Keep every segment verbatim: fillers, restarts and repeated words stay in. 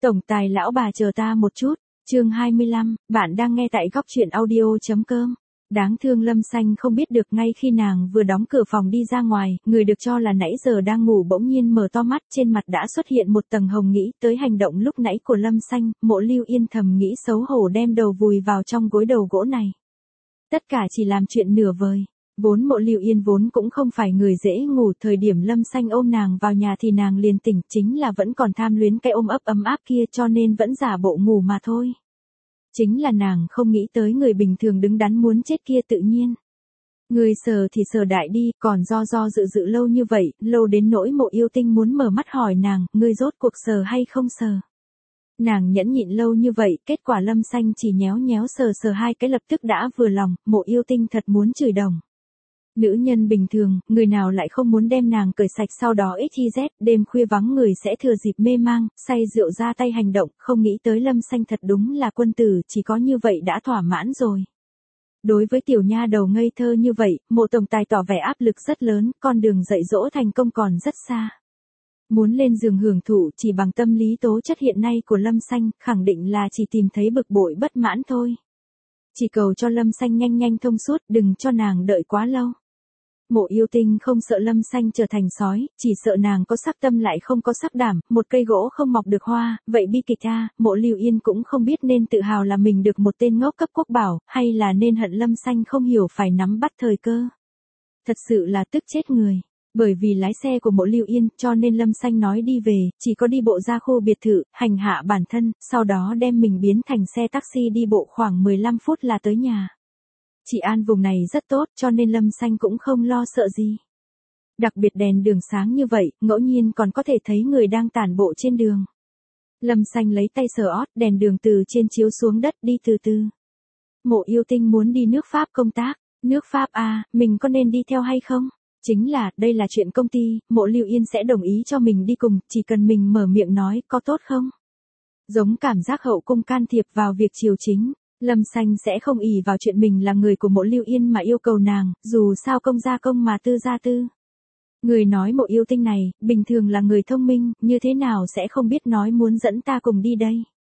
Tổng tài lão bà chờ ta một chút, chương hai mươi lăm, bạn đang nghe tại góc truyện audio.com. Đáng thương Lâm Xanh không biết được ngay khi nàng vừa đóng cửa phòng đi ra ngoài, người được cho là nãy giờ đang ngủ bỗng nhiên mở to mắt, trên mặt đã xuất hiện một tầng hồng. Nghĩ tới hành động lúc nãy của Lâm Xanh, Mộ Lưu Yên thầm nghĩ xấu hổ đem đầu vùi vào trong gối đầu gỗ này. Tất cả chỉ làm chuyện nửa vời. Vốn Mộ Lưu Yên vốn cũng không phải người dễ ngủ, thời điểm Lâm Xanh ôm nàng vào nhà thì nàng liền tỉnh, chính là vẫn còn tham luyến cái ôm ấp ấm áp kia cho nên vẫn giả bộ ngủ mà thôi. Chính là nàng không nghĩ tới người bình thường đứng đắn muốn chết kia tự nhiên. Người sờ thì sờ đại đi, còn do do dự dự lâu như vậy, lâu đến nỗi Mộ Yêu Tinh muốn mở mắt hỏi nàng, ngươi rốt cuộc sờ hay không sờ. Nàng nhẫn nhịn lâu như vậy, kết quả Lâm Xanh chỉ nhéo nhéo sờ sờ hai cái lập tức đã vừa lòng, Mộ Yêu Tinh thật muốn chửi đồng. Nữ nhân bình thường, người nào lại không muốn đem nàng cởi sạch sau đó ích z, đêm khuya vắng người sẽ thừa dịp mê mang, say rượu ra tay hành động, không nghĩ tới Lâm Xanh thật đúng là quân tử, chỉ có như vậy đã thỏa mãn rồi. Đối với tiểu nha đầu ngây thơ như vậy, Mộ tổng tài tỏ vẻ áp lực rất lớn, con đường dạy dỗ thành công còn rất xa. Muốn lên giường hưởng thụ chỉ bằng tâm lý tố chất hiện nay của Lâm Xanh, khẳng định là chỉ tìm thấy bực bội bất mãn thôi. Chỉ cầu cho Lâm Xanh nhanh nhanh thông suốt, đừng cho nàng đợi quá lâu. Mộ Yêu Tinh không sợ Lâm Xanh trở thành sói, chỉ sợ nàng có sắc tâm lại không có sắc đảm, một cây gỗ không mọc được hoa, vậy bi kịch a. Mộ Lưu Yên cũng không biết nên tự hào là mình được một tên ngốc cấp quốc bảo, hay là nên hận Lâm Xanh không hiểu phải nắm bắt thời cơ. Thật sự là tức chết người. Bởi vì lái xe của Mộ Lưu Yên, cho nên Lâm Xanh nói đi về, chỉ có đi bộ ra khu biệt thự, hành hạ bản thân, sau đó đem mình biến thành xe taxi đi bộ khoảng mười lăm phút là tới nhà. Chị An vùng này rất tốt cho nên Lâm Xanh cũng không lo sợ gì. Đặc biệt đèn đường sáng như vậy, ngẫu nhiên còn có thể thấy người đang tản bộ trên đường. Lâm Xanh lấy tay sờ ót, đèn đường từ trên chiếu xuống đất đi từ từ. Mộ Yêu Tinh muốn đi nước Pháp công tác. Nước Pháp à, mình có nên đi theo hay không? Chính là, đây là chuyện công ty, Mộ Lưu Yên sẽ đồng ý cho mình đi cùng, chỉ cần mình mở miệng nói, có tốt không? Giống cảm giác hậu cung can thiệp vào việc triều chính. Lâm Xanh sẽ không ỷ vào chuyện mình là người của Mộ Lưu Yên mà yêu cầu nàng, dù sao công gia công mà tư gia tư. Người nói Mộ Yêu Tinh này, bình thường là người thông minh, như thế nào sẽ không biết nói muốn dẫn ta cùng đi đây.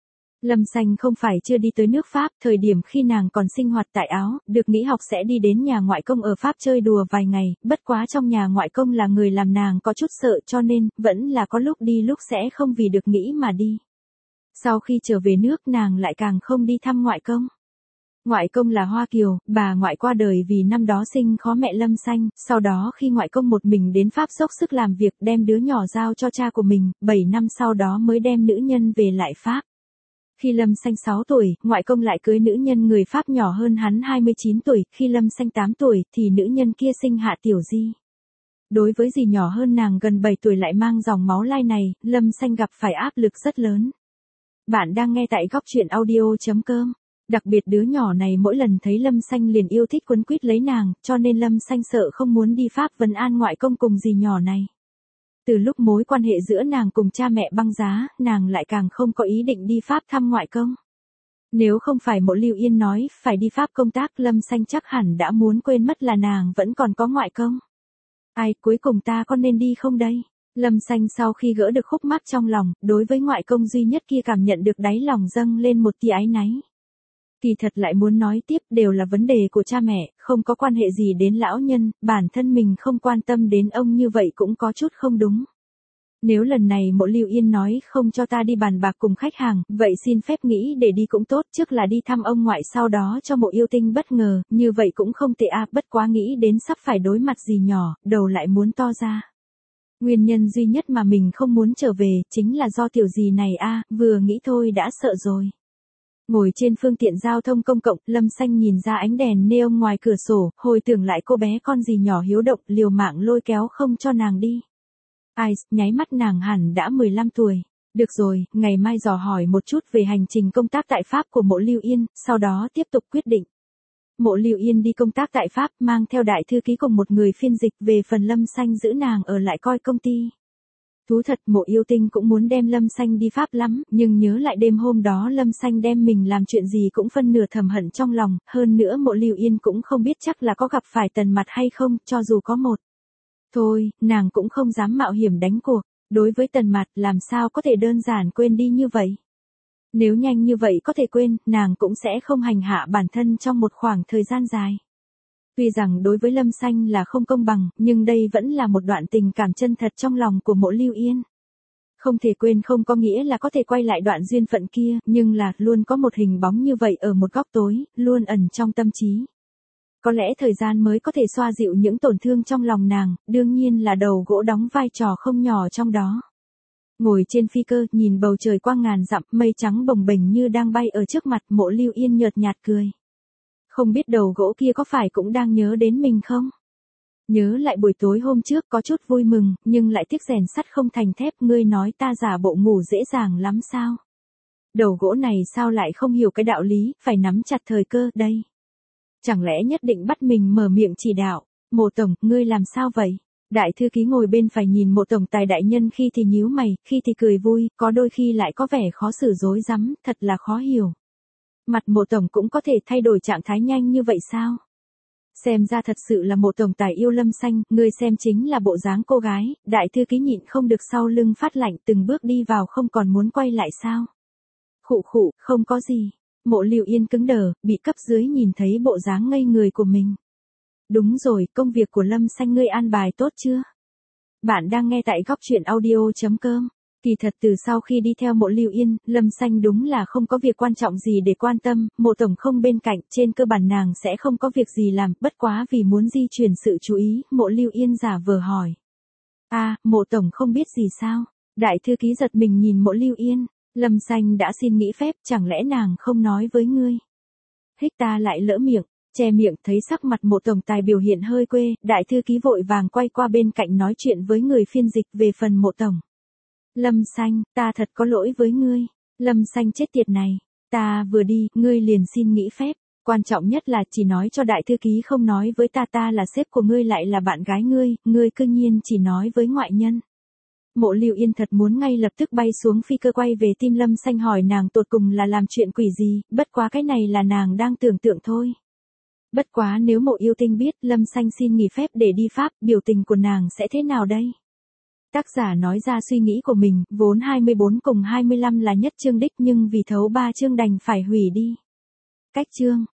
Lâm Xanh không phải chưa đi tới nước Pháp, thời điểm khi nàng còn sinh hoạt tại Áo, được nghỉ học sẽ đi đến nhà ngoại công ở Pháp chơi đùa vài ngày, bất quá trong nhà ngoại công là người làm nàng có chút sợ cho nên, vẫn là có lúc đi lúc sẽ không vì được nghỉ mà đi. Sau khi trở về nước nàng lại càng không đi thăm ngoại công. Ngoại công là Hoa Kiều, bà ngoại qua đời vì năm đó sinh khó mẹ Lâm Xanh, sau đó khi ngoại công một mình đến Pháp dốc sức làm việc đem đứa nhỏ giao cho cha của mình, bảy năm sau đó mới đem nữ nhân về lại Pháp. Khi Lâm Xanh sáu tuổi, ngoại công lại cưới nữ nhân người Pháp nhỏ hơn hắn hai mươi chín tuổi, khi Lâm Xanh tám tuổi thì nữ nhân kia sinh hạ Tiểu Di. Đối với dì nhỏ hơn nàng gần bảy tuổi lại mang dòng máu lai này, Lâm Xanh gặp phải áp lực rất lớn. Bạn đang nghe tại góc truyện audio.com. Đặc biệt đứa nhỏ này mỗi lần thấy Lâm Xanh liền yêu thích quấn quýt lấy nàng, cho nên Lâm Xanh sợ không muốn đi Pháp vấn an ngoại công cùng dì nhỏ này. Từ lúc mối quan hệ giữa nàng cùng cha mẹ băng giá, nàng lại càng không có ý định đi Pháp thăm ngoại công. Nếu không phải Mộ Lưu Yên nói phải đi Pháp công tác, Lâm Xanh chắc hẳn đã muốn quên mất là nàng vẫn còn có ngoại công. Ai, cuối cùng ta có nên đi không đây? Lâm Xanh sau khi gỡ được khúc mắc trong lòng, đối với ngoại công duy nhất kia cảm nhận được đáy lòng dâng lên một tia áy náy. Kỳ thật lại muốn nói tiếp đều là vấn đề của cha mẹ, không có quan hệ gì đến lão nhân, bản thân mình không quan tâm đến ông như vậy cũng có chút không đúng. Nếu lần này Mộ Lưu Yên nói không cho ta đi bàn bạc cùng khách hàng, vậy xin phép nghĩ để đi cũng tốt, trước là đi thăm ông ngoại sau đó cho Mộ Yêu Tinh bất ngờ, như vậy cũng không tệ à, bất quá nghĩ đến sắp phải đối mặt gì nhỏ, đầu lại muốn to ra. Nguyên nhân duy nhất mà mình không muốn trở về, chính là do tiểu gì này a, à, vừa nghĩ thôi đã sợ rồi. Ngồi trên phương tiện giao thông công cộng, Lâm Xanh nhìn ra ánh đèn neon ngoài cửa sổ, hồi tưởng lại cô bé con gì nhỏ hiếu động, liều mạng lôi kéo không cho nàng đi. Ai, nháy mắt nàng hẳn đã mười lăm tuổi. Được rồi, ngày mai dò hỏi một chút về hành trình công tác tại Pháp của Mộ Lưu Yên, sau đó tiếp tục quyết định. Mộ Lưu Yên đi công tác tại Pháp, mang theo đại thư ký cùng một người phiên dịch, về phần Lâm Xanh giữ nàng ở lại coi công ty. Thú thật Mộ Yêu Tinh cũng muốn đem Lâm Xanh đi Pháp lắm, nhưng nhớ lại đêm hôm đó Lâm Xanh đem mình làm chuyện gì cũng phân nửa thầm hận trong lòng, hơn nữa Mộ Lưu Yên cũng không biết chắc là có gặp phải Tần Mặt hay không, cho dù có một. Thôi, nàng cũng không dám mạo hiểm đánh cuộc. Đối với Tần Mạt làm sao có thể đơn giản quên đi như vậy. Nếu nhanh như vậy có thể quên, nàng cũng sẽ không hành hạ bản thân trong một khoảng thời gian dài. Tuy rằng đối với Lâm Xanh là không công bằng, nhưng đây vẫn là một đoạn tình cảm chân thật trong lòng của Mộ Lưu Yên. Không thể quên không có nghĩa là có thể quay lại đoạn duyên phận kia, nhưng là luôn có một hình bóng như vậy ở một góc tối, luôn ẩn trong tâm trí. Có lẽ thời gian mới có thể xoa dịu những tổn thương trong lòng nàng, đương nhiên là đầu gỗ đóng vai trò không nhỏ trong đó. Ngồi trên phi cơ, nhìn bầu trời quang ngàn dặm, mây trắng bồng bềnh như đang bay ở trước mặt, Mộ Lưu Yên nhợt nhạt cười. Không biết đầu gỗ kia có phải cũng đang nhớ đến mình không? Nhớ lại buổi tối hôm trước có chút vui mừng, nhưng lại tiếc rèn sắt không thành thép, ngươi nói ta giả bộ ngủ dễ dàng lắm sao? Đầu gỗ này sao lại không hiểu cái đạo lý, phải nắm chặt thời cơ đây. Chẳng lẽ nhất định bắt mình mở miệng chỉ đạo, Mộ tổng, ngươi làm sao vậy? Đại thư ký ngồi bên phải nhìn Mộ tổng tài đại nhân khi thì nhíu mày, khi thì cười vui, có đôi khi lại có vẻ khó xử rối rắm, thật là khó hiểu. Mặt Mộ tổng cũng có thể thay đổi trạng thái nhanh như vậy sao? Xem ra thật sự là Mộ tổng tài yêu Lâm Xanh, ngươi xem chính là bộ dáng cô gái, đại thư ký nhịn không được sau lưng phát lạnh, từng bước đi vào không còn muốn quay lại sao? Khụ khụ, không có gì. Mộ Lưu Yên cứng đờ, bị cấp dưới nhìn thấy bộ dáng ngây người của mình. Đúng rồi, công việc của Lâm Xanh ngươi an bài tốt chưa? Bạn đang nghe tại góc truyện audio chấm com. Kỳ thật từ sau khi đi theo Mộ Lưu Yên, Lâm Xanh đúng là không có việc quan trọng gì để quan tâm, Mộ tổng không bên cạnh, trên cơ bản nàng sẽ không có việc gì làm, bất quá vì muốn di chuyển sự chú ý, Mộ Lưu Yên giả vờ hỏi. À, Mộ tổng không biết gì sao? Đại thư ký giật mình nhìn Mộ Lưu Yên, Lâm Xanh đã xin nghỉ phép, chẳng lẽ nàng không nói với ngươi? Hích ta lại lỡ miệng, che miệng, thấy sắc mặt Mộ tổng tài biểu hiện hơi quê, đại thư ký vội vàng quay qua bên cạnh nói chuyện với người phiên dịch về phần Mộ tổng. Lâm Xanh, ta thật có lỗi với ngươi. Lâm Xanh chết tiệt này, ta vừa đi, ngươi liền xin nghỉ phép. Quan trọng nhất là chỉ nói cho đại thư ký không nói với ta, ta là sếp của ngươi lại là bạn gái ngươi, ngươi cư nhiên chỉ nói với ngoại nhân. Mộ Lưu Yên thật muốn ngay lập tức bay xuống phi cơ quay về tim Lâm Xanh hỏi nàng tột cùng là làm chuyện quỷ gì, bất quá cái này là nàng đang tưởng tượng thôi. Bất quá nếu Mộ Yêu Tinh biết Lâm Xanh xin nghỉ phép để đi Pháp, biểu tình của nàng sẽ thế nào đây? Tác giả nói ra suy nghĩ của mình, vốn hai mươi bốn cùng hai mươi lăm là nhất chương đích nhưng vì thấu ba chương đành phải hủy đi. Cách chương